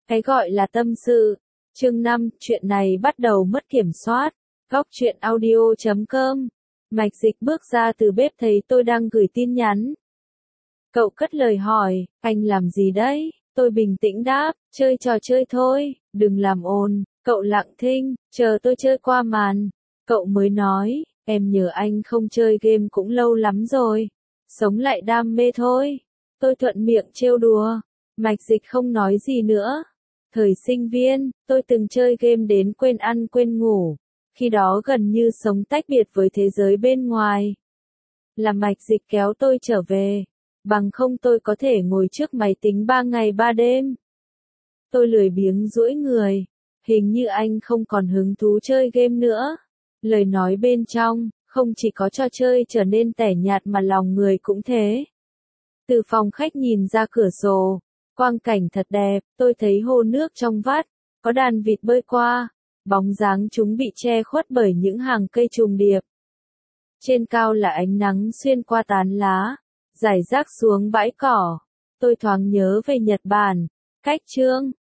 Cái gọi là tâm sự. Chương 5, chuyện này bắt đầu mất kiểm soát. Góc truyện audio.com. Mạch Dịch bước ra từ bếp thấy tôi đang gửi tin nhắn. Cậu cất lời hỏi, anh làm gì đấy? Tôi bình tĩnh đáp, chơi trò chơi thôi, đừng làm ồn. Cậu lặng thinh, chờ tôi chơi qua màn. Cậu mới nói, em nhớ anh không chơi game cũng lâu lắm rồi. Sống lại đam mê thôi. Tôi thuận miệng trêu đùa. Mạch Dịch không nói gì nữa. Thời sinh viên, tôi từng chơi game đến quên ăn quên ngủ. Khi đó gần như sống tách biệt với thế giới bên ngoài. Là Mạch Dịch kéo tôi trở về. Bằng không tôi có thể ngồi trước máy tính 3 ngày 3 đêm. Tôi lười biếng duỗi người. Hình như anh không còn hứng thú chơi game nữa. Lời nói bên trong, không chỉ có trò chơi trở nên tẻ nhạt mà lòng người cũng thế. Từ phòng khách nhìn ra cửa sổ, quang cảnh thật đẹp, tôi thấy hồ nước trong vắt, có đàn vịt bơi qua, bóng dáng chúng bị che khuất bởi những hàng cây trùng điệp. Trên cao là ánh nắng xuyên qua tán lá, rải rác xuống bãi cỏ. Tôi thoáng nhớ về Nhật Bản, cách chương,